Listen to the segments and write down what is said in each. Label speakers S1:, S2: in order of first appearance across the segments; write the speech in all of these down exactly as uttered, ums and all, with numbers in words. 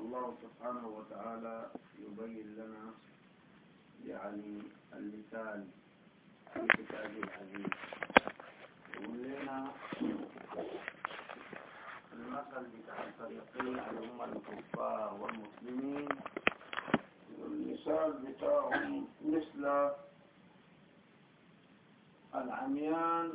S1: الله سبحانه وتعالى يبين لنا يعني المثال في كتابه العزيز. يقول لنا المثل بتاع الفريقين اللي هم الكفار والمسلمين، المثال بتاعهم مثل العميان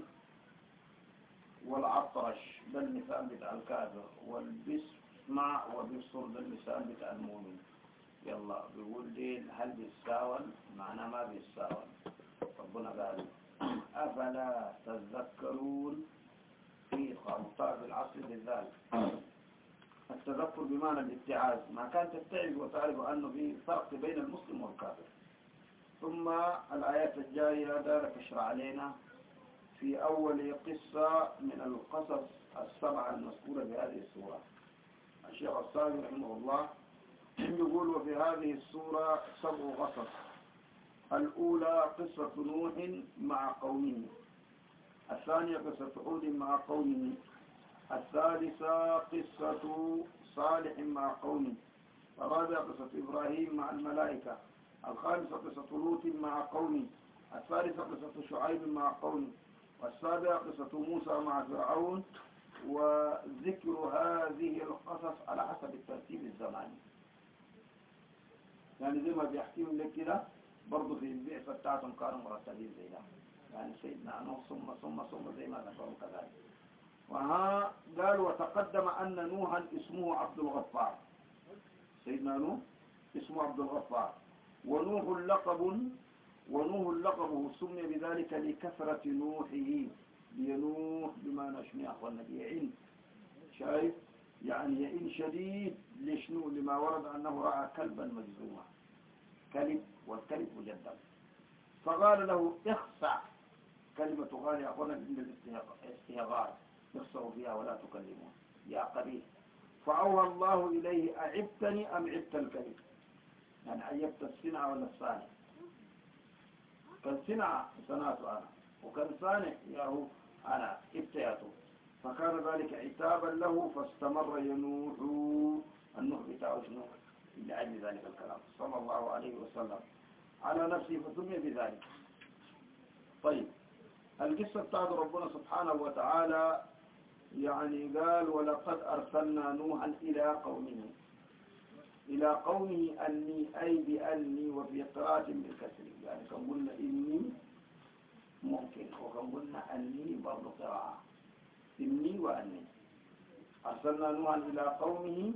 S1: والعطرش، ده المثال بتاع الكافر، والبسمع وبيبصر، ده المثال بتاع المؤمن. يلا بيقول دي هل بيتساون؟ معناه ما بيتساون. ربنا قال أفلا تذكرون في خمطاء بالعصر بالذات. التذكر بمعنى الاتعاظ، ما كان تتعظ وتعرف أنه في فرق بين المسلم والكافر. ثم الآيات الجاية دارك اشرع علينا في أول قصة من القصص السبعة المذكورة في هذه السورة. الشيخ الصادق رحمه الله يقول وفي هذه السورة سبع قصص. الأولى قصة نوح مع قومه، الثانية قصة هود مع قومه، الثالثة قصة صالح مع قومه، الرابعة قصة إبراهيم مع الملائكة، الخامسة قصة لوط مع قومه، الثالثة قصة شعيب مع قومه، والسابعة قصة موسى مع فرعون. وذكر هذه القصص على حسب الترتيب الزماني، يعني زي ما بيحكيهم لك كده برضه في البعثة بتاعتهم كانوا مرتبين زي ده، يعني سيدنا نوح ثم ثم ثم زي ما ذكروا كذلك. وها قال وتقدم أن نوحا اسمه عبد الغفار، سيدنا نوح اسمه عبد الغفار، ونوح لقب ونوح لقبه سمي بذلك لكثرة نوحه، بينوح بما نشمي أخوانا بيعين، شايف يعني يئن شديد لشنو؟ لما ورد أنه رأى كلبا مجزوما، كلب والكلب مجدد، فقال له اخسع، كلمة غالية أخوانا من الاستهغار، اخسعوا فيها ولا تكلمون يا قبيل. فأوهى الله إليه أعبتني أم عبت الكلب، يعني عيبت الصنع ولا الصانع؟ كان صنع صنعته أنا، وكان صانع ياهو أنا ابتياته، فكان ذلك عتابا له، فاستمر ينوح النوح بتاعه شنو لأجل ذلك الكلام صلى الله عليه وسلم على نفسه، فسمي بذلك. طيب القصة بتاعت ربنا سبحانه وتعالى يعني قال ولقد أرسلنا نوحا إلى قومه، إلى قومه أني أي بأني، وفي قراءة بالكسر، يعني كان قلنا إني ممكن، وكان قلنا أني برضو قراءة إني وأني. أرسلنا نوحا إلى قومه،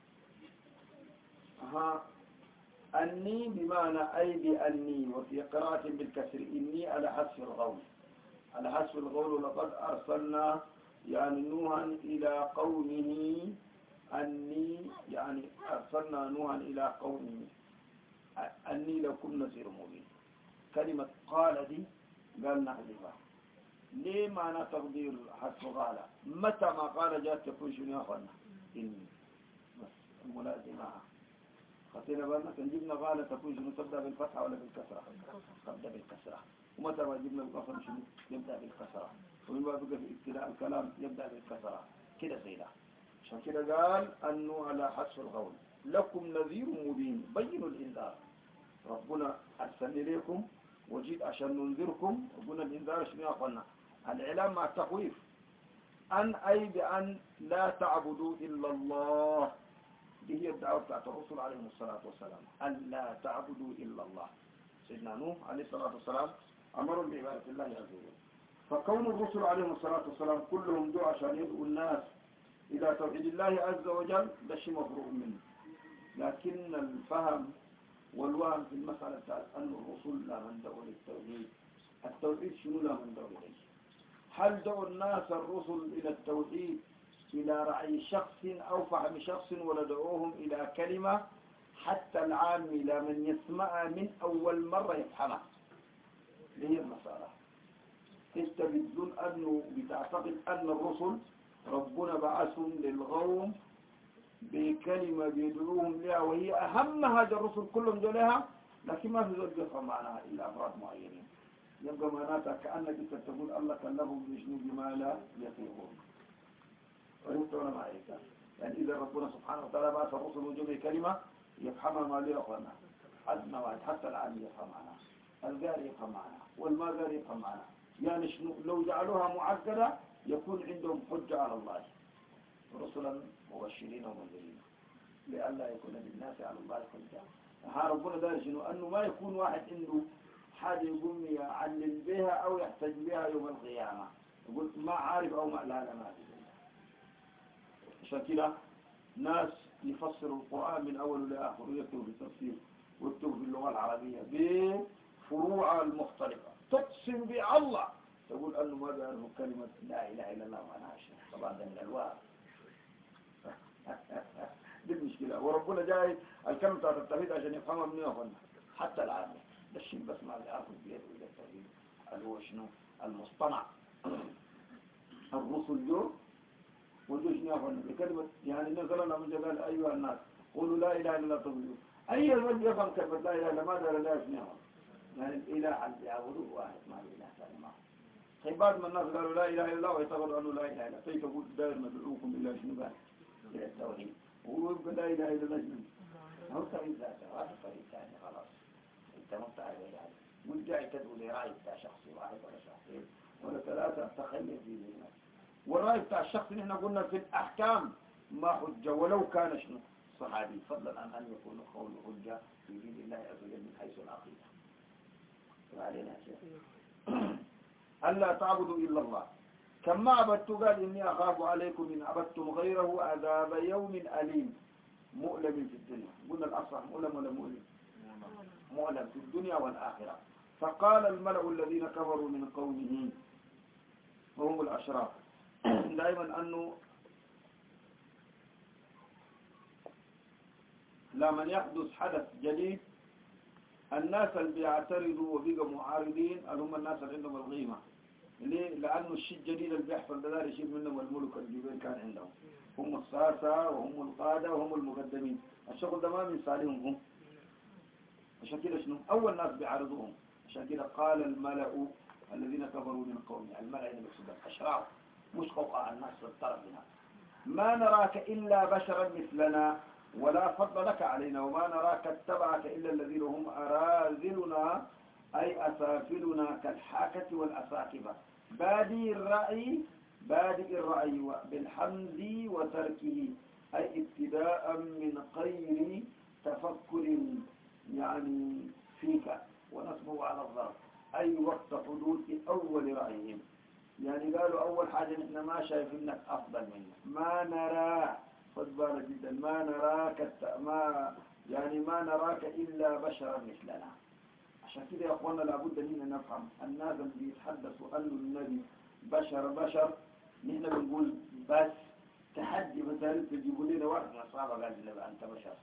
S1: ها أني بمعنى أي بأني، وفي قراءة بالكسر إني على حذف الغول، على حذف الغول. لقد أرسلنا يعني نوحا إلى قومه أني، يعني أرسلنا نوحا إلى قومه أني لكم نذير مبين. كلمة قال دي قال نحذفها ليه؟ معنى تقدير حذف قال، متى ما قال جاءت تكون شنو يا أخوانا؟ إني بس الملازمها خطينا بالنا. كان جبنا قال تكون شنو؟ تبدأ بالفتحة ولا بالكسرة؟ تبدأ بالكسرة. ومتى ما جبنا القسم شنو؟ يبدأ بالكسرة. ومن بقى في ابتداء الكلام يبدأ بالكسرة كده زي ده. عشان كده قال أنه على حذف القول لكم نذير مبين، بينوا الإنذار. ربنا أرسلني إليكم وجيت عشان ننذركم. ربنا الإنذار شنو يا أخوانا؟ الإعلام مع التخويف. أن أي بأن لا تعبدوا إلا الله، دي هي الدعوة بتاعت الرسل عليهم الصلاة والسلام، أن لا تعبدوا إلا الله. سيدنا نوح عليه الصلاة والسلام أمروا بعبادة الله عز وجل. فكون الرسل عليهم الصلاة والسلام كلهم دعوا عشان يدعوا الناس إلى توحيد الله عز وجل، ده شيء مفروغ منه. لكن الفهم والوهم في المسألة بتاعت أن الرسل لا من دعوا للتوحيد. التوحيد شنو لا من دعوا إليه؟ هل دعوا الناس الرسل إلى التوحيد إلى رعي شخص أو فهم شخص، ولا دعوهم إلى كلمة حتى العام لا من يسمعها من أول مرة يفهمها؟ هي المسألة. انت بتقول أنه بتعتقد أن الرسل ربنا بعثهم للقوم بكلمة بيدعوهم لها، وهي أهم هذا الرسل كلهم دولها، لكن ما في ذلك يفهم معناها إلا أفراد معينين. يبقى معناتها كأنك انت تقول الله كلهم بشنو بما لا يطيقون. فهمت ولا معي؟ يعني إذا ربنا سبحانه وتعالى بعث الرسل وجمع كلمة يفهمها ما لي أخوانا حدنا واحد حتى العام يفهم معنا القاري يفهم معنا والما قاري يفهم معنا يعني شنو لو جعلوها معقدة يكون عندهم حجة على الله رسلا مبشرين ومنذرين لئلا يكون للناس على الله حجة. ها ربنا دار شنو أنه ما يكون واحد عنده حاجة يقوم يعلم بها أو يحتاج بها يوم القيامة يقول ما عارف أو ما لا لا ما في عشان كده ناس يفسروا القرآن من أول لآخر ويكتبوا في التفسير ويكتبوا في اللغة العربية بفروع المختلفة تقسم بالله تقول أنه ما قاله كلمة لا إله إلا الله وأنا عشان طبعا ده من الواقع دي المشكلة وربنا جاي الكلمة بتاعت التوحيد عشان يفهمها من يفهمها حتى العامة ده الشيء بس ما بيعرفوا بيده إلى التوحيد اللي هو شنو المصطنع الرسل جو ودوش نيافن بكلمة يعني نزلنا من جبال أيها الناس قولوا لا إله إلا الله تفضلوا أي رجل يفهم كلمة لا إله إلا ما دار لا يسمعهم يعني الإله اللي يعبدوه واحد ما الإله ثاني معه طيب بعد ما الناس قالوا لا إله إلا الله ويتغلوا أنه لا إله إلا الله طيب تقول دائما ندعوكم إلا شنو قال إلى التوحيد ويبقى لا إله إلا الله شنو هو التوحيد ذاته هذا الطريق ثاني خلاص أنت ما بتعرف يعني والجاي تدعو لرأي بتاع شخصي واحد ولا شخصين ولا ثلاثة تخيل في ذهنك والرأي بتاع الشخص اللي احنا قلنا في الأحكام ما حجة ولو كان شنو صحابي فضلا عن أن يكون قول حجة في دين الله عز وجل من حيث العقيدة وعلينا شيء ألا تعبدوا إلا الله كما عبدت قال إني أخاف عليكم إن عبدتم غيره عذاب يوم أليم مؤلم في الدنيا قلنا الأصح مؤلم ولا مؤلم مؤلم في الدنيا والآخرة فقال الملأ الذين كفروا من قومه وهم الأشراف دائما أنه لما يحدث حدث جديد الناس اللي بيعترضوا وبيقوا معارضين هم الناس اللي عندهم الغيمة ليه؟ لأنه الشيء الجديد اللي بيحصل ده دار يشيل منهم الملك الجبال كان عندهم هم الساسة وهم القادة وهم المقدمين الشغل ده ما من صالحهم هم عشان كده شنو أول ناس بيعارضوهم عشان كده قال الملأ الذين كفروا من قومه الملأ اللي بيقصدوا الأشراف مش قوقع الناس الطرف هنا ما نراك إلا بشرا مثلنا ولا فضل لك علينا وما نراك اتبعك إلا الذين هم أراذلنا أي أسافلنا كالحاكة والأساكبة بادي الرأي بادئ الرأي بالحمد وتركه أي ابتداء من غير تفكر يعني فيك ونصبه على الظرف أي وقت حدوث أول رأيهم يعني قالوا أول حاجة نحن ما شايفينك أفضل منك ما نرى خد بالك جدا ما نراك ما يعني ما نراك إلا بشرا مثلنا عشان كده يا أخوانا لابد أن نفهم الناس اللي بيتحدثوا أن النبي بشر بشر نحن بنقول بس تحدي مثلا تجيبوا لنا واحد من أصحابه قال لي أنت بشر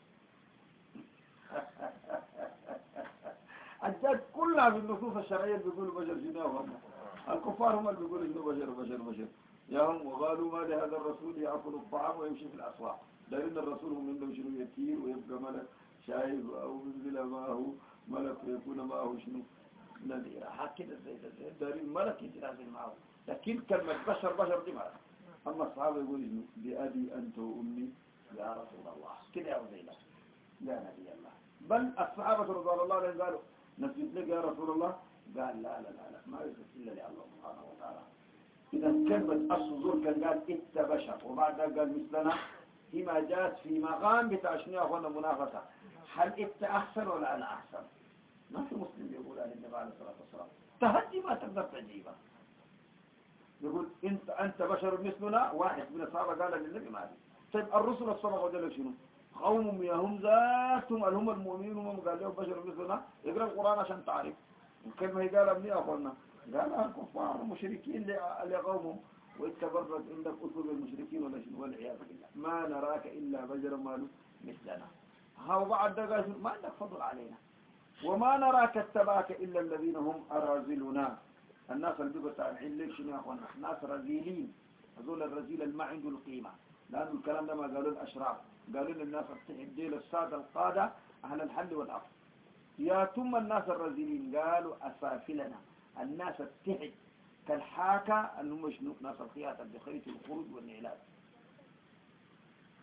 S1: الجد كلها في النصوص الشرعية بيقولوا بشر جناه الكفار هم اللي بيقولوا إنه بشر بشر بشر يا هم وقالوا ما لهذا الرسول يأكل الطعام ويمشي في الأسواق لأن الرسول هم عندهم شنو يطير ويبقى ملك شايب أو ينزل معه ملك ويكون معه شنو نذير هكذا زي زي دارين ملك يتنازل معه لكن كلمة بشر بشر دي ملك أما الصحابة يقولوا إنه بأبي أنت وأمي يا رسول الله كده يا وزيلا يا نبي الله بل الصحابة رضي الله عنهم قالوا نسجد لك يا رسول الله قال لا لا لا, لا ما يسجد إلا لله سبحانه وتعالى إذا كلمة الصدور كان قال إت بشر وبعد ذلك قال مثلنا فيما جاءت في مقام بتعشنية أخوانا منافسة هل إت أحسن ولا أنا أحسن ما في مسلم يقول عن النبي عليه الصلاة والسلام تهدي ما تقدر تجيبه يقول انت انت بشر مثلنا واحد من الصحابه قال للنبي ما دي طيب الرسل الصلاه قال لك شنو قوم يهم ذاتهم هم المؤمنين هم قال لهم بشر مثلنا اقرا القران عشان تعرف الكلمه هي قالها منين اخونا قالها الكفار المشركين لقومهم واتبرت عندك اسلوب المشركين ولا شنو والعياذ بالله ما نراك الا بشرا ماله مثلنا ها بعد قال ما عندك فضل علينا وما نراك اتبعك الا الذين هم اراذلنا الناس اللي بيبقوا تابعين ليش شنو يا اخوانا ناس رذيلين هذول الرذيل اللي ما عنده القيمه لانه الكلام ده ما قالوا الاشراف قالوا للناس التحدي للساده القاده اهل الحل والعقد يا ثم الناس الرذيلين قالوا اسافلنا الناس التحد كالحاكه اللي هم شنو ناس الخياطه بخيط الخروج والنعلات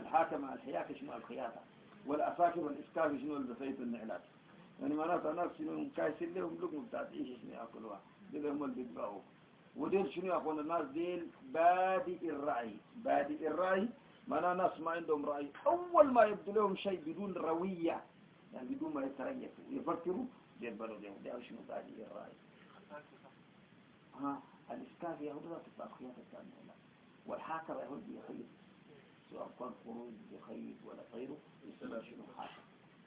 S1: الحاكم الحياكة شنو الخياطة، والأساكر والإسكاف شنو البسيط النعلات. يعني معناتها ناس شنو كايسين لهم لقمة بتاعت عيش شنو يأكلوها، دول هم اللي بيتباعوا. وديل شنو يأخذون الناس ديل بادئ الرأي. بادئ الرأي معناه ناس ما عندهم رأي، أول ما يبدو لهم شيء بدون روية، يعني بدون ما يتريثوا يفكروا ديل بلو ديل ديل شنو بادئ الرأي. ها الإسكاف يهود لا تطلع خياطة النعلات، والحاكم يهود يخيط، سواء كان خروج يخيط ولا غيره يسمى شنو حاكم.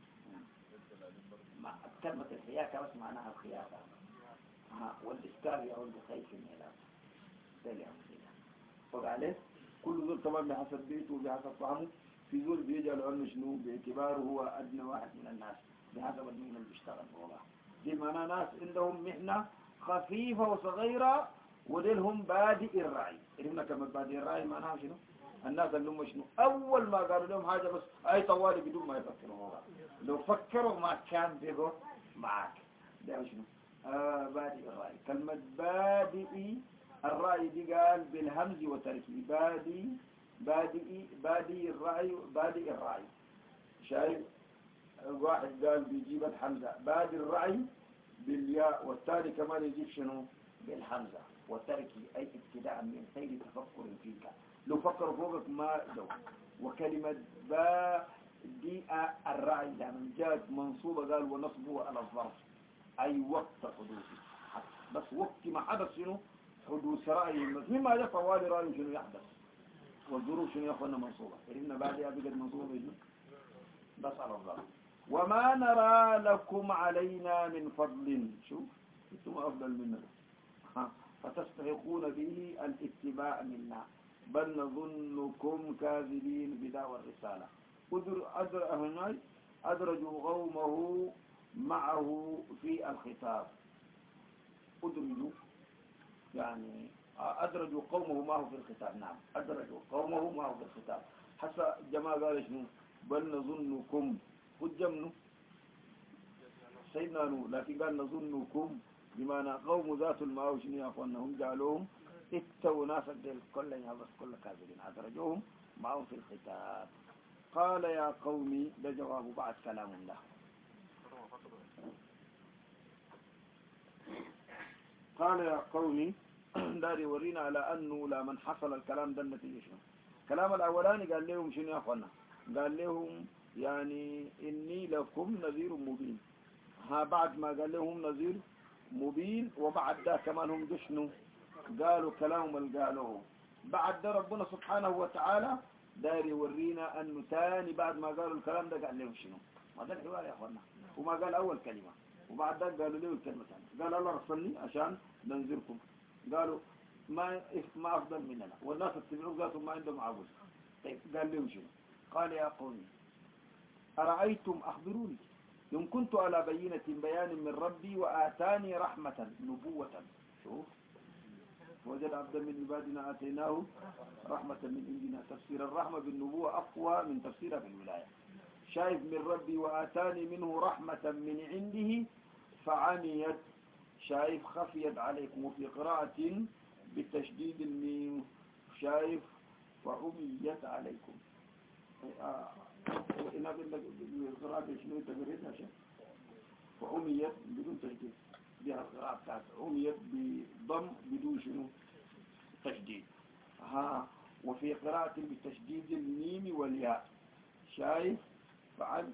S1: كلمة الحياكة بس معناها الخياطة. ها والإسكار يعود بخيط الميلاد ده اللي عمليه. فقالت كل ذول طبعا بحسب بيته وبحسب طعمه. في ذول بيجعل عنه شنو باعتباره هو أدنى واحد من الناس بحسب المهنة اللي بيشتغل فوقها. دي معناه ناس عندهم مهنة خفيفة وصغيرة، وديلهم بادئ الرأي. إننا كما بادئ الرأي معناها شنو؟ الناس اللي هم شنو أول ما قالوا لهم حاجة بس أي طوالي بدون ما يفكروا فوقها. لو فكروا ما كان بيقوا معك. ده شنو؟ آه بادئ الرأي. كلمة بادئ الرأي دي قال بالهمز وتركي. بادئ بادئ بادئ الرأي بادئ الرأي. شايف واحد قال بيجيب الحمزة بادئ الرأي بالياء، والتالي كمان يجيب شنو بالحمزة وتركي، أي ابتداء من غير تفكر فيك. لو فكروا فوقك ما لو. وكلمة بادئ الرأي لما جاءت منصوبة قال ونصبه على الظرف أي وقت حدوثه، بس وقت ما حدث شنو حدوث رأي مما يجب طوال رأي شنو يحدث، والظروف شنو يأخذنا منصوبة. إذن بعدها بقت منصوبة إذن بس على الظرف. وما نرى لكم علينا من فضل، شوف انتم أفضل منا فتستحقون به الاتباع منا، بل نظنكم كاذبين بدعوى الرسالة. أدر أدر هنا أدرجوا قومه معه في الخطاب. أدرجوا يعني أدرجوا قومه معه في الخطاب. نعم أدرجوا قومه معه في الخطاب. حتى جماعة قال شنو بل نظنكم هجمنوا سيدنا نو، لكن قال نظنكم بمعنى قوم ذات المعاوش يا أخوانهم جعلوهم اتوا ناسا ديل كل يهبس كل كاذبين أدرجوهم معهم في الختاب. قال يا قومي ده جواب بعد كلام الله. قال يا قومي داري ورينا على أنه لا من حصل الكلام ده النتيجة شنو. كلام الأولاني قال لهم شنو يا أخوانا، قال لهم يعني إني لكم نذير مبين. ها بعد ما قال لهم نذير مبين وبعد ده كمان هم دشنوا قالوا كلام اللي قالوه. بعد ده ربنا سبحانه وتعالى داري يورينا أنه تاني بعد ما قالوا الكلام ده قال لهم شنو. ما ده الحوار يا أخوانا. وما قال أول كلمة وبعد ده قالوا له الكلمة ثانية. قال الله رسلني عشان ننذركم. قالوا ما ما أفضل مننا والناس اتبعوا ذاتهم ما عندهم عبود. طيب قال لهم شنو. قال يا قومي أرأيتم أخبروني إن كنت على بينة بيان من ربي وآتاني رحمة نبوة. شوف وجد عبدا من عبادنا آتيناه رحمة من عندنا. تفسير الرحمة بالنبوة أقوى من تفسيرها بالولاية. شايف من ربي وآتاني منه رحمة من عنده فعميت، شايف خفيت عليكم. وفي قراءة بتشديد الميم شايف وعميت عليكم. آه. إن القراءة شنو تقريتها شيء وعميت بدون تشديد بها القراءة بتاعت عميت بضم بدون شنو تشديد. ها وفي قراءة بتشديد الميم والياء شايف فعل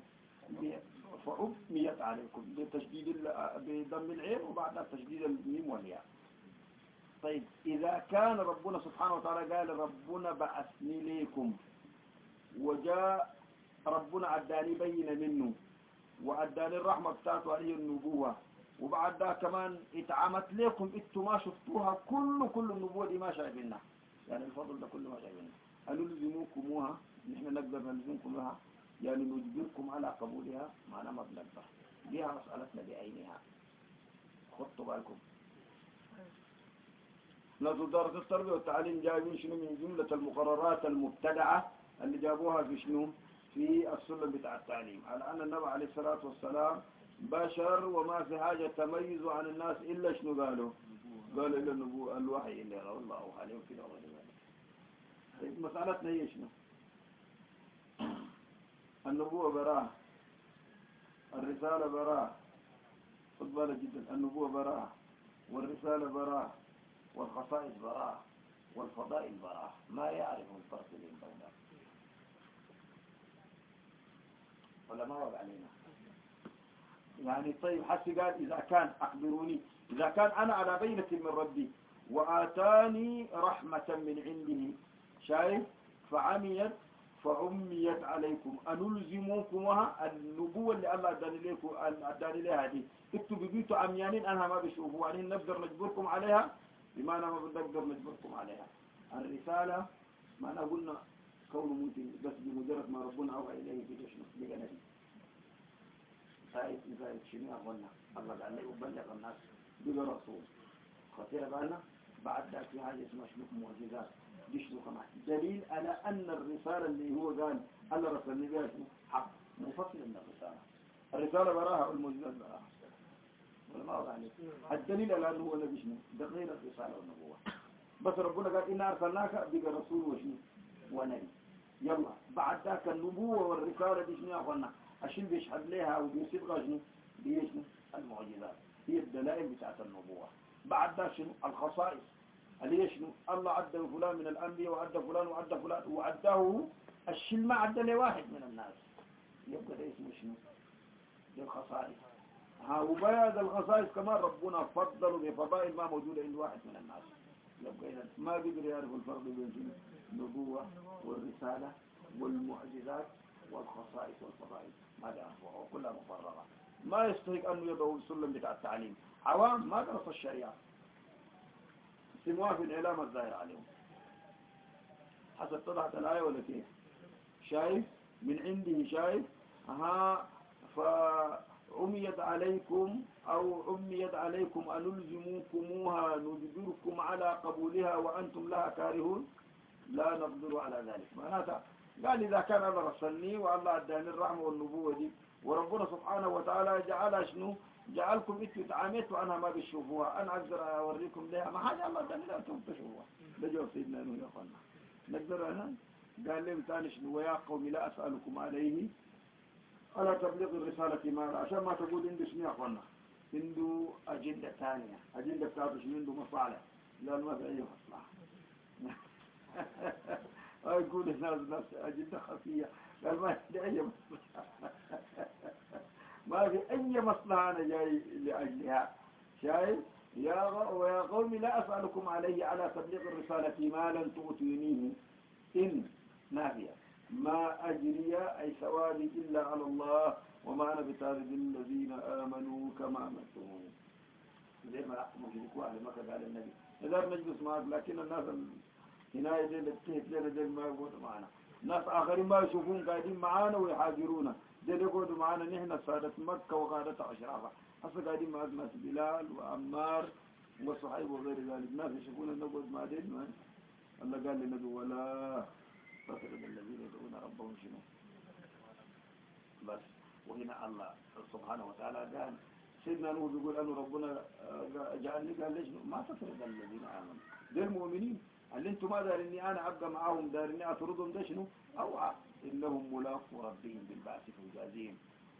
S1: فعميت عليكم بتشديد بضم العين وبعدها تشديد الميم والياء. طيب إذا كان ربنا سبحانه وتعالى قال ربنا بعثني ليكم وجاء ربنا عداني بين منه وعداني الرحمة بتاعته عليه النبوة وبعد ده كمان اتعمت لكم انتوا ما شفتوها كل كل النبوة دي ما شايفينها. يعني الفضل ده كله ما شايفينها. قالوا لزموكموها نحن نقدر نلزمكم لها يعني نجبركم على قبولها معنا ما بنقدر بها مسألتنا بعينها. خطوا بالكم نظر دارة التربية والتعليم جايبين شنو من جملة المقررات المبتدعة اللي جابوها في شنو في السلم بتاع التعليم على أن النبي عليه الصلاة والسلام بشر وما في حاجة تميز عن الناس إلا شنو قالوا قالوا إلا النبوة الوحي اللي روى الله عليه كده وغير ذلك. مسألتنا هي شنو النبوة براءة، الرسالة براءة. خد بالك جدا، النبوة براءة والرسالة براءة والخصائص براءة والفضائل براءة، ما يعرف الفرق بين دولة ولا ما وقع علينا يعني. طيب حسي قال إذا كان أخبروني، إذا كان أنا على بينة من ربي وآتاني رحمة من عنده، شايف، فعميت فعميت عليكم أنلزموكمها، النبوة اللي الله أداني لكم أداني لها دي انتوا بقيتوا عميانين أنها ما بيشوفوا، يعني نقدر نجبركم عليها، بمعنى ما بنقدر نجبركم عليها. الرسالة ما قلنا كونه ممكن بس بمجرد ما ربنا أوحى إليه في شنو بقى نبي زائد زائد شنو قلنا الله قال لي وبلغ الناس بقى رسول خطير بالنا. بعد ذلك في حاجة اسمها شنو معجزات، دي شنو كمان دليل على أن الرسالة اللي هو قال الله رسلني بها شنو حق مفصل من الرسالة. الرسالة براها والمعجزات براها ولا ما وضع عليك. الدليل على أنه هو نبي شنو ده غير الرسالة والنبوة، بس ربنا قال إنا أرسلناك بقى رسول وشنو ونبي. يلا بعد ذاك النبوة والرسالة دي شنو يا أخوانا عشان بيشهد لها وبيصيبها شنو بيشنو المعجزات، هي الدلائل بتاعت النبوة. بعد ذاك شنو الخصائص اللي هي شنو الله عدى فلان من الأنبياء وعدى فلان وعدى فلان وعداه الشيء ما عدى لواحد من الناس، يبقى ده اسمه شنو دي الخصائص. ها وبعد الخصائص كمان ربنا فضلوا بفضائل ما موجودة عند واحد من الناس، يبقى إذا ما بيقدر يعرف الفرق بين النبوة والرسالة والمعجزات والخصائص والفضائل، ما يعرفوها وكلها مفرغة. ما يستحق أنه يضعوا السلم بتاع التعليم، عوام ما درسوا الشريعة سموها في الإعلام الظاهر عليهم حسب طلعت الآية ولا كيف. شايف من عنده، شايف ها فعميت عليكم أو عميت عليكم أنلزموكموها نجبركم على قبولها وأنتم لها كارهون لا نقدر على ذلك. معناتها قال إذا كان الله رسلني والله أداني الرحمة والنبوة دي وربنا سبحانه وتعالى جعلها شنو جعلكم انتوا تعاملتوا أنا ما بتشوفوها، أنا أقدر أوريكم لها ما حاجة الله أداني لها أنتم تشوفوها. ده جواب سيدنا نوح يا أخوانا نقدر أنا. قال لهم ثاني شنو ويا قوم لا أسألكم عليه على تبليغ الرسالة ما عشان ما تقول عنده شنو يا أخوانا عنده أجندة ثانية، أجندة بتاعته شنو عنده مصالح، لا ما في أي مصلحة يقول الناس ناس أجندة خفية، قال ما في أي مصلحة ما في أي مصلحة أنا جاي لأجلها. شايف يا ويا قوم لا أسألكم عليه على تبليغ الرسالة ما لن تؤتونيه إن نافية ما أجري أي ثوابي إلا على الله وما أنا بتارد الذين آمنوا كما أمرتموني. زي ما مشركوا أهل مكة قال النبي إذا نجلس معك، لكن الناس هنا يدين التهت لنا دين ما يقعدوا معنا، ناس آخرين ما يشوفون قاعدين معانا ويحاجرون دين يقعدوا معانا نحن سادة مكة وقادة أشرافها. هسه قاعدين مع ناس بلال وعمار وصحيب وغير ذلك، ناس يشوفون نقعد مع دين. الله قال للنبي ولا تطرد الذين يدعون ربهم شنو بس. وهنا الله سبحانه وتعالى قال سيدنا نوح بيقول أنه ربنا جعلني قال ليش ما تطرد الذين آمنوا دي المؤمنين اللي انتم ما دارني أنا أبقى معاهم دارني أطردهم ده شنو أوعى إنهم ملاقوا ربهم بالبعث فيجازيهم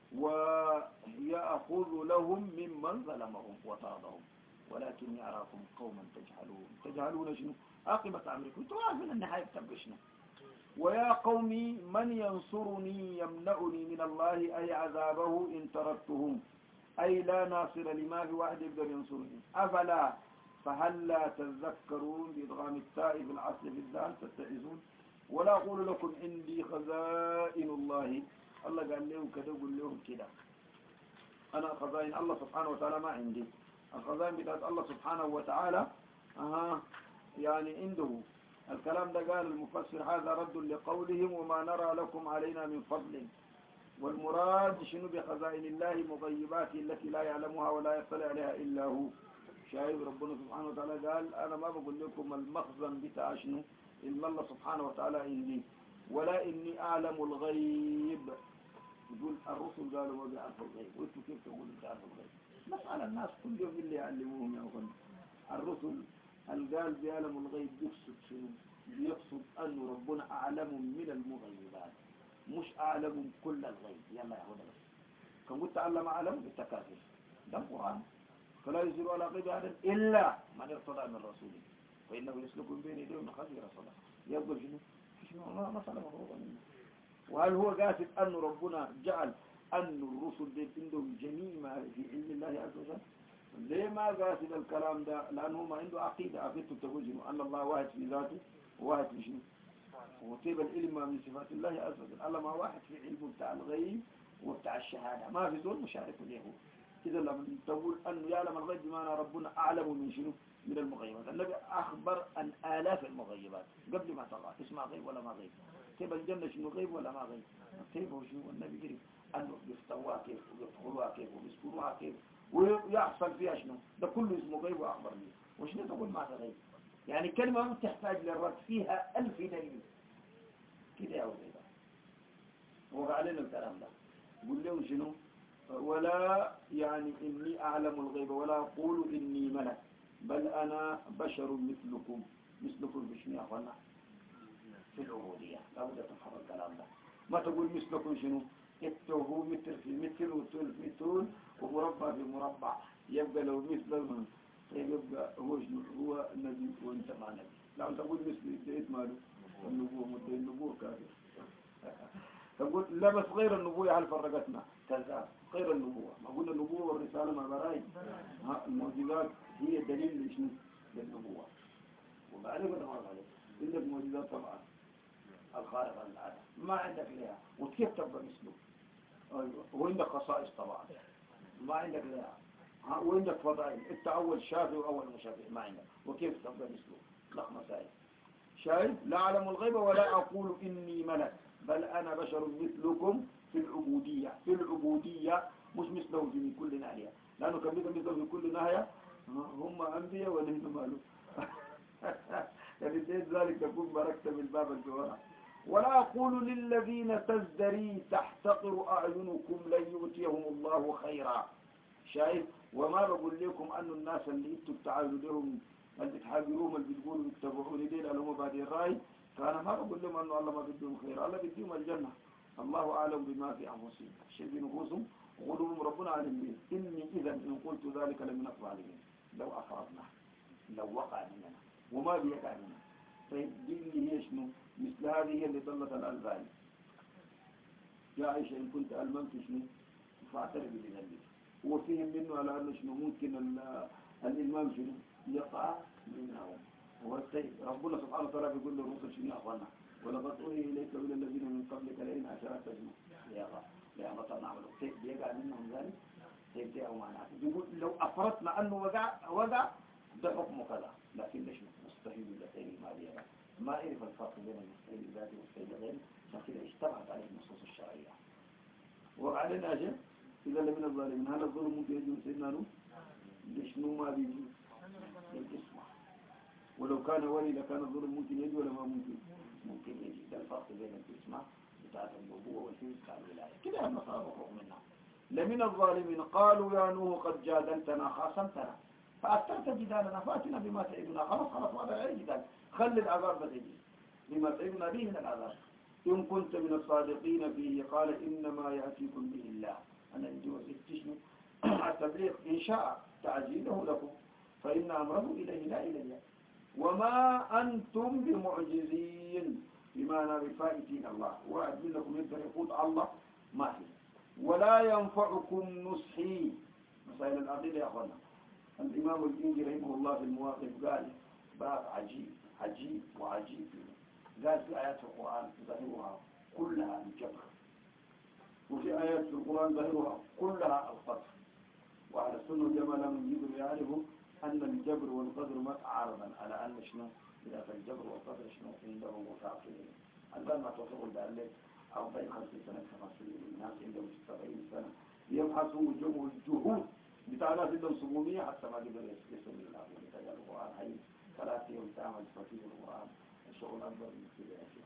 S1: ويأخذ لهم ممن ظلمهم وطردهم ولكن يراكم قوما تجهلون. تجهلون شنو عاقبة أمركم انتم عارفين النهاية بتبقى شنو. ويا قومي من ينصرني يمنعني من الله أي عذابه إن تركتهم أي لا ناصر لما في واحد يقدر ينصرني أفلا فهل لا تذكرون بإدغام التاء في العصر في الدال تتعزون. ولا أقول لكم عندي خزائن الله. الله قال لهم كده قل لهم كده أنا خزائن الله سبحانه وتعالى ما عندي. الخزائن بتاعت الله سبحانه وتعالى أها يعني عنده. الكلام ده قال المفسر هذا رد لقولهم وما نرى لكم علينا من فضل. والمراد شنو بخزائن الله مغيباته التي لا يعلمها ولا يطلع عليها إلا هو. شايف ربنا سبحانه وتعالى قال أنا ما بقول لكم المخزن بتاع شنو إلا الله سبحانه وتعالى عندي ولا إني أعلم الغيب. يقول الرسل قالوا ما بيعرفوا الغيب وانتوا كيف تقولوا بتعرفوا الغيب. نسأل الناس كل يوم اللي يعلموهم يا أخوان. الرسل القال بيعلم الغيب يقصد شنو؟ يقصد أن ربنا أعلم من المغيبات. مش أعلم كل الغيب يلا يا هدى بس كم قلت تعلم أعلم بالتكاثر ده القرآن فلا يزيل على غيب أحد إلا من ارتضى من رسوله فإنه يسلك من بين يديه من خلفه رسوله يفضل شنو شنو الله مثلا مفروضا منه. وهل هو قاسد أن ربنا جعل أن الرسل دي عندهم جميع ما في علم الله عز وجل؟ ليه ما قاسد الكلام ده؟ لأنه ما عنده عقيدة عقيدته تقول شنو أن الله واحد في ذاته وواحد في شنو وطيب العلم من صفات الله عز وجل. الله ما واحد في علمه بتاع الغيب وبتاع الشهادة ما في زول مشارك له. إذا لما تقول أنه يعلم الغيب بمعنى ربنا أعلم من شنو من المغيبات. النبي أخبر عن آلاف المغيبات قبل ما تقع تسمع غيب ولا ما غيب. طيب الجنة شنو غيب ولا ما غيب. طيب هو شنو النبي قريب أنه بيفتوها كيف وبيدخلوها كيف وبيسكنوها كيف ويحصل فيها شنو ده كله اسمه غيب وأخبرني. وشنو تقول ما غيب يعني كلمة ما تحتاج للرد فيها ألف دليل كده يا ولد. وقع علينا الكلام ده قل له شنو ولا يعني إني أعلم الغيب ولا أقول إني ملك بل أنا بشر مثلكم مثلكم بشنو يا أخوانا في العبودية لا بد تفهم الكلام ده. ما تقول مثلكم شنو التوهو متر في متر وطول في طول ومربع في مربع يبقى لو مثله يبقى هو شنو هو نبي وانت ما نبي. لا تقول مثل ديت ماله النبوة مدين النبوة كافر. تقول لا بس غير النبوة هل فرقتنا كذاب غير النبوة ما قلنا النبوة والرسالة ما براي المعجزات هي دليل لشنو للنبوة. وبعدين بدنا نقول عليه عندك معجزات طبعا الخارقة للعادة ما عندك لها وكيف تبقى مثله. ايوه وعندك خصائص طبعا ما عندك لها ها وعندك فضائل انت اول شافي واول مشافي ما عندك وكيف تبقى مثله. لا مسائل شايف لا أعلم الغيب ولا أقول إني ملك بل أنا بشر مثلكم في العبودية في العبودية مش مثله في كل ناحية لأنه كان بيقول مثله في كل ناحية هم أنبياء ونحن مالو يعني ذلك تكون بركت بالباب الجوارة. ولا أقول للذين تزدري تحتقر أعينكم لن يؤتيهم الله خيرا. شايف وما بقول لكم أن الناس اللي انتم بتعايزوا لهم اللي بتحاجروهم اللي بتقولوا بيتبعوا لي ديل اللي هم بعد الرأي فأنا ما بقول لهم أنه الله ما بديهم خير الله بديهم الجنة. الله أعلم بما في أنفسهم الشيء في نفوسهم وقلوبهم ربنا عالم به. إني إذا إن قلت ذلك لمن الظالمين لو أفرضنا لو وقع مننا وما بيقع مننا. طيب دي اللي هي شنو مثل هذه هي اللي ضلت الألباني يا عائشة إن كنت ألممت شنو فاعترف بذنبك. وفهم منه على أنه شنو ممكن الإلمام شنو يقع منهم. ربنا سبحانه وتعالى بيقول للرسل شنو يا أخوانا ولقد أوحي إليك وإلى الذين من قبلك لئن أشركت شنو يقع لأبطل نعمله كيف بيقع منهم ذلك كيف بيقعوا معنا. بيقول لو أفرطنا أنه وقع وقع ده حكمه كذا لكن ليش مستحيل لغيره ما بيقع ما يعرف الفرق بين المستحيل الذاتي والمستحيل الغيري عشان كده اشتبهت عليه النصوص الشرعية. وبعدين أجل إذا لمن الظالمين هل الظلم ممكن يجي من سيدنا نوح لشنو ما بيجي يسمع ولو كان ولي لكان الظلم ممكن يجي ولا ما ممكن ممكن يجي. ده الفرق بين الاسمع بتاعت النبوة والفيل بتاع الولاية كده النصارى مفروغ منها. لمن الظالمين قالوا يا نوح قد جادلتنا خاصمتنا فأكثرت جدالنا فأتنا بما تعيدنا خلاص خلاص هذا غير جدال خلي العذاب بتجي بما تعيدنا به من العذاب إن كنت من الصادقين فيه قال إنما يأتيكم به الله أنا أجي وزدتشني التبليغ إن شاء تعجيله لكم فإن أمره إليه لا إليه وما أنتم بمعجزين بمعنى بفائتين الله وعد منكم يقدر يقول الله ما هي ولا ينفعكم نصحي. مسائل العقيدة يا أخوانا الإمام الجنجي رحمه الله في المواقف قال باب عجيب عجيب وعجيب قال في آيات القرآن ظاهرها كلها الجبر وفي آيات في القرآن ظاهرها كلها القدر. وعلى السنة والجماعة من يقدر يعرفوا أن الجبر والقدر متعارضا على أن شنو إذا الجبر والقدر شنو عنده مفاقين. عندما تصور ذلك أربعين خمسين سنة خمسين الناس عندهم سبعين سنة يبحثوا جمع الجهود بتاع ناس عندهم سبعمية حتى ما قدر يسلم الأرض بتاع القرآن هاي ثلاثة يوم تعمل تفسير القرآن الشغل أكبر من كده أشياء.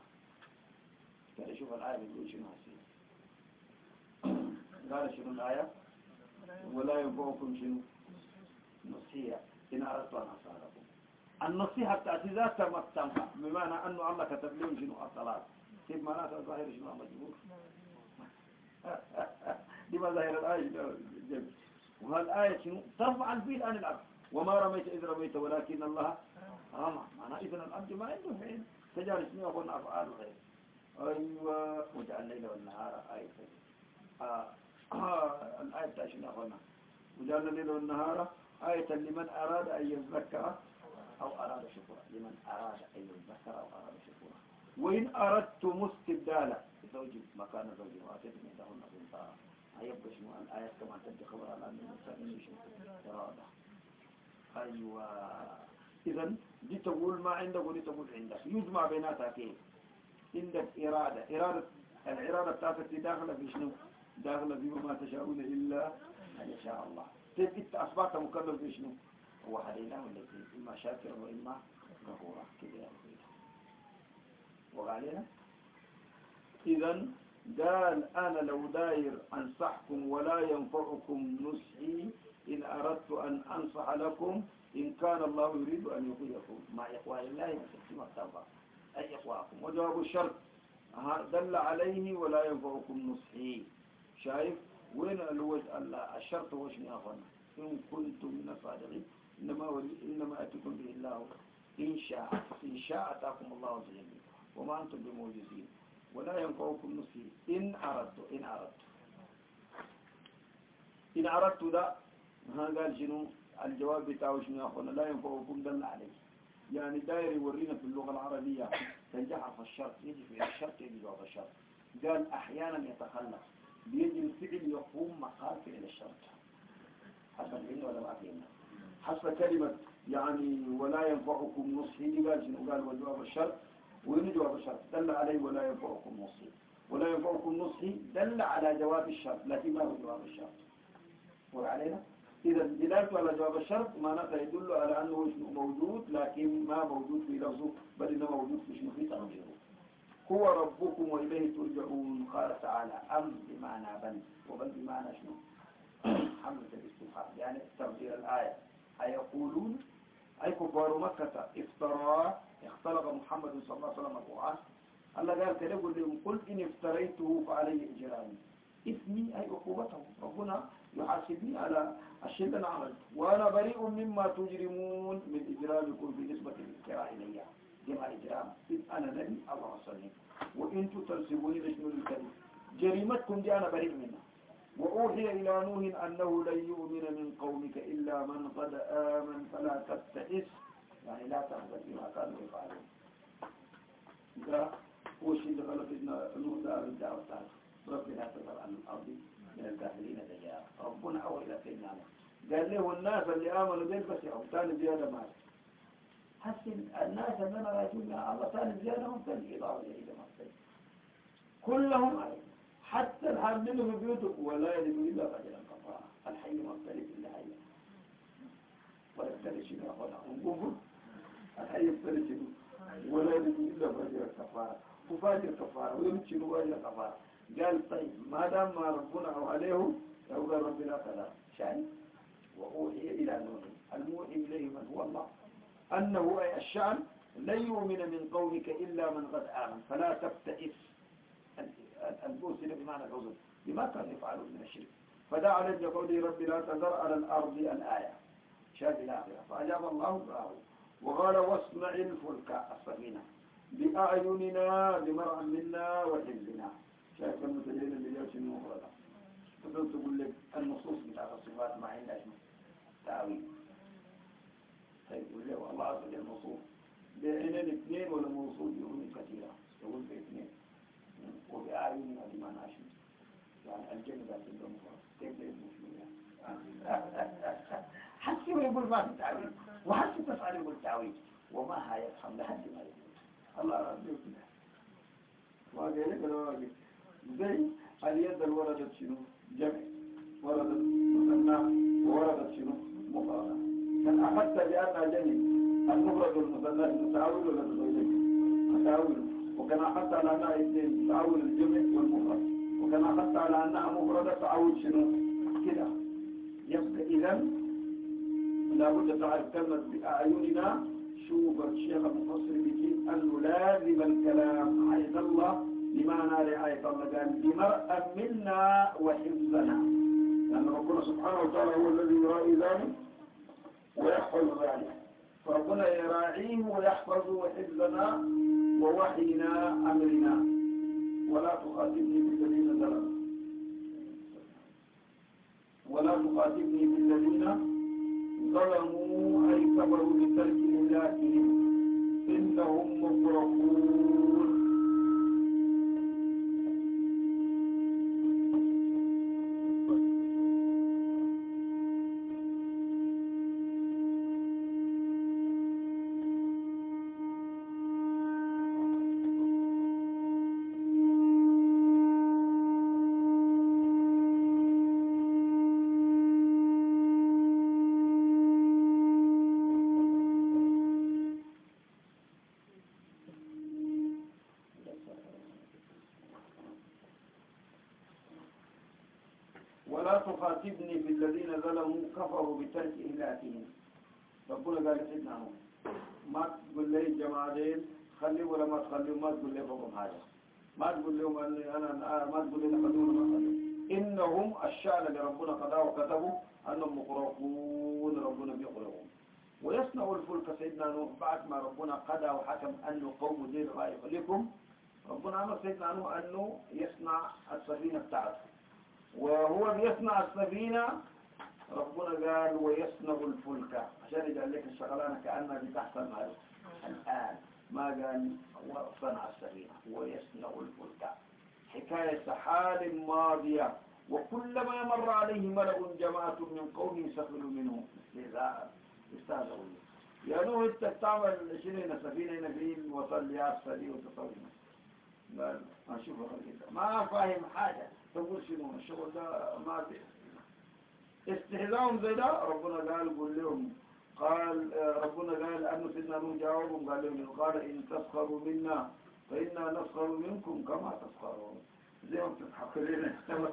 S1: كان يشوف الآية بيقول شنو هسيه قال شنو الآية ولا ينفعكم شنو نصيحة إن أردت أن أسألكم النصيحة بتاعتي ذات ما تنفع بمعنى أنه الله كتب لهم شنو الصلاة كيف معناتها ظاهر شنو مجبور دي ما ظاهر الآية جميل. وهالآية شنو ترفع الفيل عن الأرض وما رميت إذ رميت ولكن الله رمى. معناه إذن الأرض ما عنده فعل تجعل اسمه يقول أفعال غير. أيوة وجعل الليل والنهار آية آه. آه. الآية تأشنا أخونا وجعل الليل والنهار آية لمن أراد أن يذكر أو أراد شكرا لمن أراد أن يذكر أو أراد شكرا. وإن أردتم استبدالا زوج مكان زوج وآتيتم إحداهن قنطارا هيبقى شنو الآيات كما تدي خبر على أن الإنسان يشوف إرادة. أيوة إذن دي تقول ما عندك ودي تقول عندك يجمع بيناتها كيف عندك إرادة إرادة الإرادة بتاعتك داخلة في شنو داخلة في ما تشاءون إلا أن يشاء الله. طيب إنت أصبحت مكلف في شنو هو هديناه الذي إما شاكرا وإما كفورا كده يعني. وقالنا إذن قال أنا لو داير أنصحكم ولا ينفعكم نصحي إن أردت أن أنصح لكم إن كان الله يريد أن يغويكم مع إخوان الله وسلم التوبة أي إخواكم. وجواب الشرط دل عليه ولا ينفعكم نصحي. شايف وين الوجه الشرط هو شنو يا أخوانا إن كنتم من الصادقين إنما إنما أتكم به الله إن شاء إن شاء أتاكم الله وسلم وما أنتم بموجزين ولا ينفعكم نصحي إن أردت إن أردت إن أردت ده ها قال شنو الجواب بتاعه شنو يا أخوانا لا ينفعكم دل عليه يعني داير يورينا في اللغة العربية تنجح في الشرط يجي في الشرط يجي جواب الشرط. قال أحيانا يتخلف بيجي الفعل يقوم مقام فعل الشرط حسب العلم ولا ما فينا حسب كلمة يعني ولا ينفعكم نصحي قال شنو قال وجواب الشرط وين جواب الشرط دل عليه ولا ينفعكم نصحي ولا ينفعكم نصحي دل على جواب الشرط لكن ما هو جواب الشرط وعلينا إذا دلالته على جواب الشرط معناته يدل على أنه موجود لكن ما موجود في لفظه بل إنه موجود في شنو في تقديره. هو ربكم وإليه ترجعون. قال تعالى أم بمعنى بل وبل بمعنى شنو حملة الاستفهام يعني تقدير الآية أيقولون أي كفار مكة افترى اختلق محمد صلى الله عليه وسلم القرآن. الله قال كده يقول لهم قل إن افتريته فعلي إجرامي إثمي أي عقوبته ربنا يحاسبني على الشيء اللي عملته وأنا بريء مما تجرمون من إجرامكم في نسبة الكراء إلي جمع إجرام إذ أنا نبي الله صلي وإنتم تنسبوني لشنو الكذب جريمتكم دي أنا بريء منها. وأوحي إلى نوح أنه لن يؤمن من قومك إلا من قد آمن فلا تبتئس يعني لا تحزن بما كانوا يفعلون. ده هو الشيء اللي غلط إن نوح ده الدعوة بتاعته ربنا لا تذر عن الأرض من الكافرين ديارا. ربنا أول إلى سيدنا قال له الناس اللي آمنوا بين بس يعود ثاني زيادة مال حسن الناس أننا راجعون يا الله ثاني زيادة ممكن إضافة إلى مصر كلهم عليه حتى الحال منهم بيوتك ولا يلد إلا رجلا كفارا الحي مختلف إلا حي ولا يختلف شيء أخوانا ونقول الحي يختلف شيء ولا يلد إلا رجلا كفارا وفاجر كفارا ويمشي رواجر كفارا. قال طيب ما دام ما ربنا أو عليه يقول ربنا كذا شيء. وأوحي إلى نوح الموحي إليه من هو الله أنه أي الشأن لن يؤمن من قومك إلا من قد آمن فلا تبتئس. البوسنة بمعنى العذر بما كانوا يفعلون من الشرك. فدعا لجل قولي ربي لا تذر على الأرض الآية شاهد الآخرة فأجاب الله دعاه وقال واصنع الفلك السفينة بأعيننا بمرعا منا وحفظنا. شايف المتدين اللي جاء شنو مفردة تقول تقول لك النصوص بتاعت الصفات ما عندها شنو تأويل. يقول له والله عز وجل النصوص بعينين اثنين ولا موصول بعيون كثيرة يقول باثنين وبأعيننا بما نعشم يعني الجنة ذات المفرد كيف المسلمين حتى يقول ما في تعويل وحتى تفعل يقول تعويل وما هي يفهم لحد ما يقول الله ربي وكذا واقع لك الواقع زي اليد الوردت شنو جمع وردت مثنى ووردت شنو مفردة كان أخذت بأنها جميع المفرد والمثنى المتعاول ولا تزوجك متعاول وكان أخذت على أنها اثنين تعاول الجمع والمفرد وكان أخذت على أنها مفردة تعاول شنو كده. يبقى إذن لابد تعرف كلمة بأعيننا. شوف الشيخ المفسر بيجيب أنه لازم الكلام عايز الله بمعنى رعاية الله قال لمرأة منا وحفظنا، لأن ربنا سبحانه وتعالى هو الذي يراعي ذلك ويحفظ ذلك، فربنا يراعيه ويحفظ وحفظنا ووحينا أمرنا. ولا تخاطبني بالذين ظلموا ولا تخاطبني بالذين ظلموا أي كفروا بترك ملاتهم إنهم مغرقون. ولا تخاطبني بالذين ظلموا كفروا بترك إهلاكهم. ربنا قال سيدنا نوح ما تقول لي جماعين خلي ولا ما تخلي، ما تقول لي فوقهم حاجة، ما تقول لهم أني أنا ما تقول لي خلونا ما خلوا، إنهم الشأن اللي ربنا قضاه وكتبوا أنهم مغرقون، ربنا بيغرقون. ويصنع الفلك سيدنا نوح بعد ما ربنا قضى وحكم أنه قوم دين لا يخليكم، ربنا أمر سيدنا نوح أنه يصنع السفينة بتاعته، وهو بيصنع السفينة ربنا قال ويصنع الفلك عشان يجعل لك الشغلانة كأنها بتحصل معه الآن، ما قال وصنع السفينة ويصنع الفلك، حكاية حال ماضية. وكلما مر عليه ملأ جماعة من قومه سخروا منه استهزاء استهزأوا يا نوح انت بتعمل شنو سفينة هنا فين وصل يا سدي وتصورنا، قال ما شوف ما فاهم حاجة تقول شنو الشغل ده ما في استهزاءهم زي ده. ربنا قال قول لهم قال ربنا قال أنه سيدنا نوح جاوبهم قال لهم قال إن تسخروا منا فإنا نسخر منكم كما تسخرون، زي ما بتضحكوا لنا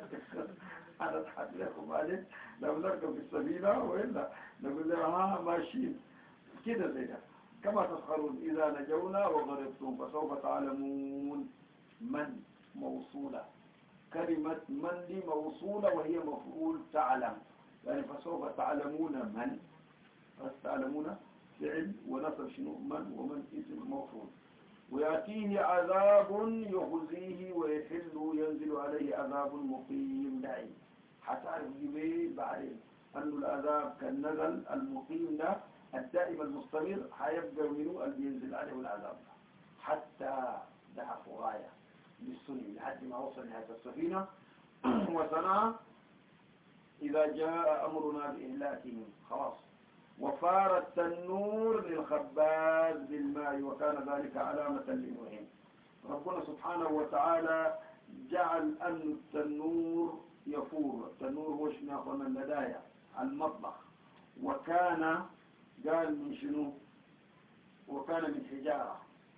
S1: أنا أضحك لكم بعدين لو نركب السفينة وإلا نقول لهم ها ماشيين كده زي ده كما تسخرون إذا نجونا وغرقتم فسوف تعلمون. من موصولة، كلمة من دي موصولة وهي مفعول تعلم، يعني فسوف تعلمون من، تعلمون فعل ونصب شنو من، ومن اسم موصول. ويأتيه عذاب يخزيه ويحل ينزل عليه عذاب مقيم دائم، حتعرف جبال بعدين أنه العذاب كالنزل المقيم ده الدائم المستمر حيبقى منه اللي ينزل عليه العذاب حتى دعف غاية بالسنة لحد ما وصل نهاية السفينة وصنع إذا جاء أمرنا بإهلاكهم خلاص. وفار التنور للخباز بالماء وكان ذلك علامة لنوح. ربنا سبحانه وتعالى جعل أن التنور يفور، التنور هو شنو أخونا الندايا المطبخ، وكان قال من شنو وكان من حجارة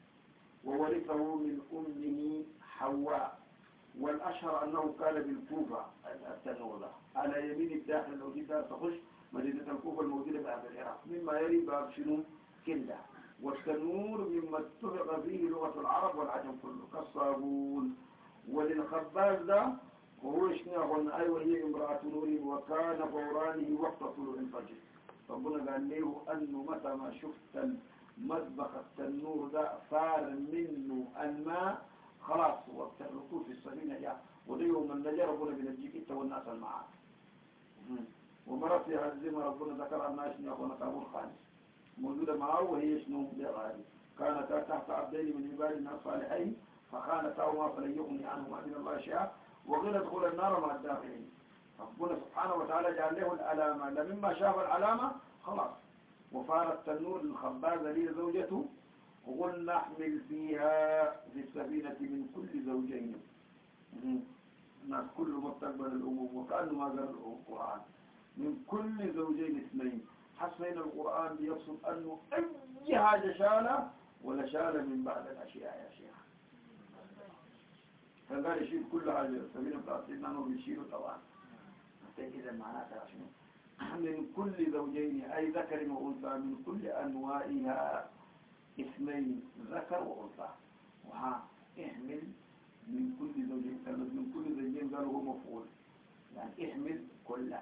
S1: وورثه من أمه حواء، والأشهر أنه كان بالكوفة التنور ده على يمين الداخل لو جيت تخش مدينة الكوفة الموجودة بأهل العراق مما يلي باب شنو كندا. والتنور مما اتفق فيه لغة العرب والعجم كله كالصابون. وللخباز ده وهو شنو قلنا أيوة هي امرأة نور وكان فورانه وقت طلوع الفجر. ربنا قال له أنه متى ما شفت مطبخ التنور ده فار منه الماء خلاص وقت الركوب في السفينة جاء، وده يوم النجاة ربنا بنجيك انت والناس المعاد. ومرة في هالزمة ربنا ذكر الناس شنو أخونا تامور خالص موجودة معه وهي شنو بغاري كانت تحت عبدين من عبادنا الصالحين فخانتاهما فلن يغني عنهما من الله شيئا وقيل ادخل النار مع الداخلين. ربنا سبحانه وتعالى جعل له العلامة لمما شاف العلامة خلاص. وفار التنور للخباز لي زوجته وقلنا احمل فيها في السفينة من كل زوجين، الناس كل مستقبل الأمم وكأنه ما قال القرآن من كل زوجين اثنين. حسين القرآن بيقصد أنه أي حاجة شالة ولا شالة من بعد الأشياء يا شيخ، فقال يشيل كل حاجة السفينة بتاعت سيدنا نوح يشيله طبعا. إذا معناتها شنو من كل زوجين أي ذكر وأنثى من كل أنواعها اثنين ذكر وأنثى. وها احمل من كل زوجين، كلمة من كل زوجين قالوا هو مفعول، يعني احمل كله.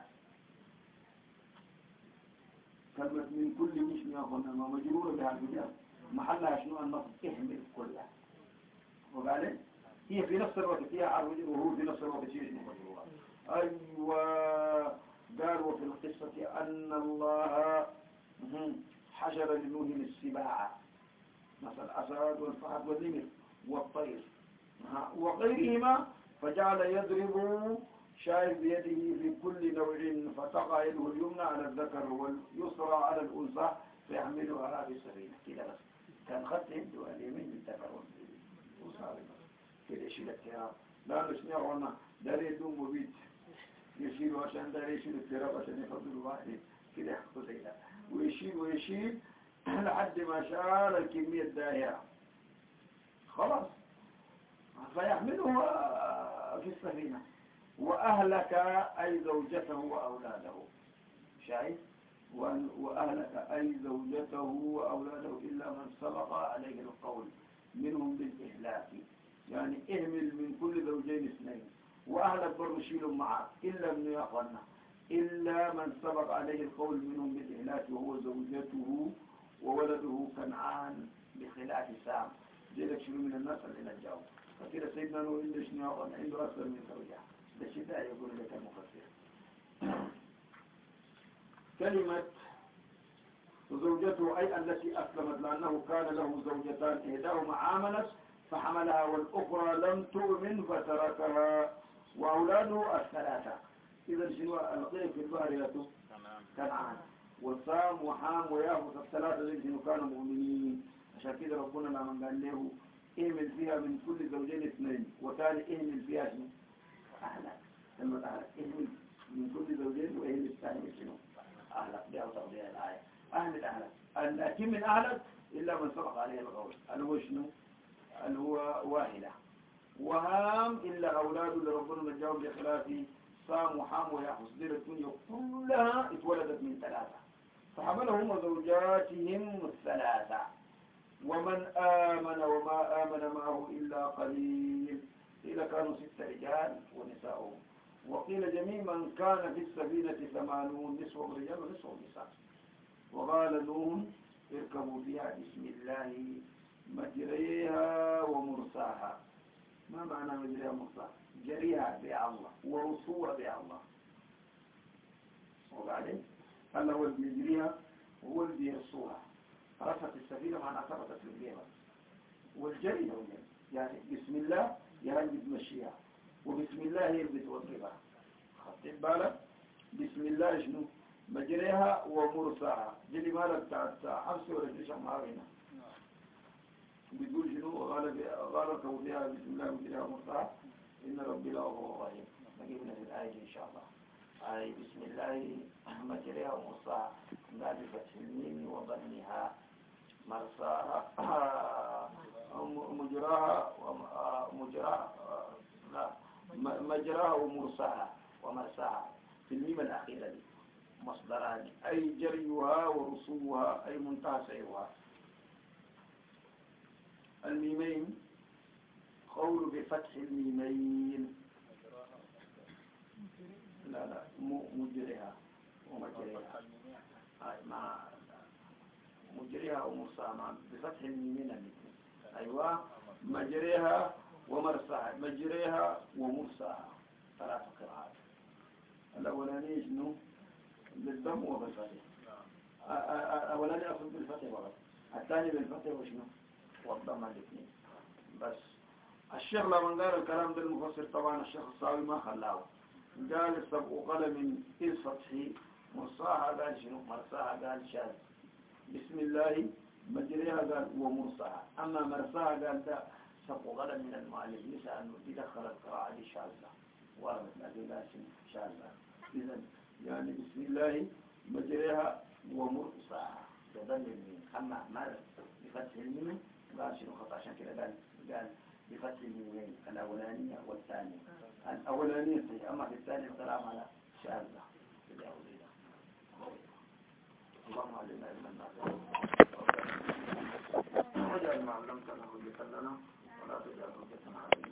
S1: كلمة من كل مش ناخذنا ما مجرورة بها البداية، محلها شنو النصب احمل كله. وقال هي في نفس الوقت فيها عرض وهو في نفس الوقت شيء اسمه مجرورة. أيوة. قال وفي القصة أن الله حشر لنوح السباع مثل الأسد والفهد والنمر والطير وغيرهما، فجعل يضرب شايف بيده في كل نوع، فتقع يده اليمنى على الذكر واليسرى على الأنثى فيحملها في السفينة كده بس. كان خط يده اليمين بالذكر والأنثى كده يشيل التراب. لا نسمعنا داري يدوم وبيت يشيل عشان داري يشيل التراب عشان يفضلوا واحد كده يحطوا زي ده ويشيل ويشيل لحد ما شال الكمية الدائرة خلاص فيحملها في السفينة. وأهلك أي زوجته وأولاده، شايف؟ وأهلك أي زوجته وأولاده إلا من سبق عليه القول منهم بالإهلاك، يعني اهمل من كل زوجين اثنين وأهلك برضو شيلوا معك إلا من يقولنا إلا من سبق عليه القول منهم بالإهلاك وهو زوجته وولده كنعان بخلاف سام. جيلك شنو من الناس اللي نجاوا فكده سيدنا نوح إلا شنو يقولنا عنده أكثر من زوجة. ده شداء يقول لك المفسر. كلمة زوجته أي التي أسلمت، لأنه كان له زوجتان إحداهما آمنت فحملها والأخرى لم تؤمن فتركها، وأولاده الثلاثة. إذا شنو القيم في البحر ياتوا كنعان وسام وحام ويافث الثلاثة الذين كانوا مؤمنين. عشان كده ربنا لما قال له اهمل فيها من كل زوجين اثنين، وثاني اهمل فيها شنو؟ أهلك. لما تعالى اهمل من كل زوجين واهمل الثاني شنو؟ أهلك. دي أوضع بها الآية أهل أهلك. لكن من أهلك إلا من سبق عليه القول اللي هو شنو؟ اللي هو واحدة. وهام إلا أولاده اللي ربنا نجاهم بخلاف سام وحام ويأخذ دير الدنيا كلها اتولدت من ثلاثة فحملهم وزوجاتهم الثلاثة. ومن آمن وما آمن معه إلا قليل، إذا كانوا ستة رجال ونساء. وقيل جميع من كان في السفينة ثمانون نسوة رجال ونسوة نساء. وقال نوح اركبوا فيها بسم الله مجريها ومرساها. ما معنى مجريها ومرساها؟ جريها بالله ورسوها بالله. وبعدين هل هو اللي بيجريها وهو اللي بيرسوها. رفت السفينة معنى ثبتت في الجيمة والجري هو الجري. يعني بسم الله يعني بتمشيها وبسم الله هي بتوقفها. خدت بالك؟ بسم الله شنو؟ مجريها ومرساها. دي اللي مالك بتاعت حفص ولا ليش معاوينا بيقول شنو؟ غالك فيها بسم الله مجريها ومرساها إن ربي لغفور رحيم. نجيبنا في الآية إن شاء الله. أي بسم الله مجريها ومرساها قال بفتح الميم وضمها مرساها مجراها ومجراها لا مجراها ومرساها ومرساها في الميم الأخيرة دي مصدران أي جريها ورسوها أي منتهى سيرها. الميمين قول بفتح الميمين لا لا مجرها ومجرها مع مجرها ومرساها بفتح الميمين الاثنين. أيوة مجرها ومرساها مجرها ومرساها ثلاث قراءات. الأولاني شنو؟ بالضم وبالفتح. الأولاني أصل بالفتح وبالفتح الثاني بالفتح وشنو؟ والضم الاثنين بس. الشيخ لما قال الكلام ده المفسر طبعا الشيخ الصاوي ما خلاه قال السبق قلم الفتح مرساها قال شنو؟ مرساها قال شاذ. بسم الله مجريها قال ومرساها. أما مرساها قال ده سبق قلم من المؤلف مثل أنه يدخل القراءة دي شاذة وارد لكن لا شنو شاذة. إذا يعني بسم الله مجريها ومرساها تضل المين. أما مر بفتح المين قال شنو خطأ عشان كده قال قال بفتح الميمين الأولانية والثانية. الأولانية صحيح أما في الثانية الكلام على شاذة. اللهم علمنا علما نافعا واجعل ما علمتنا حجة لنا ولا تجعل حجة علينا.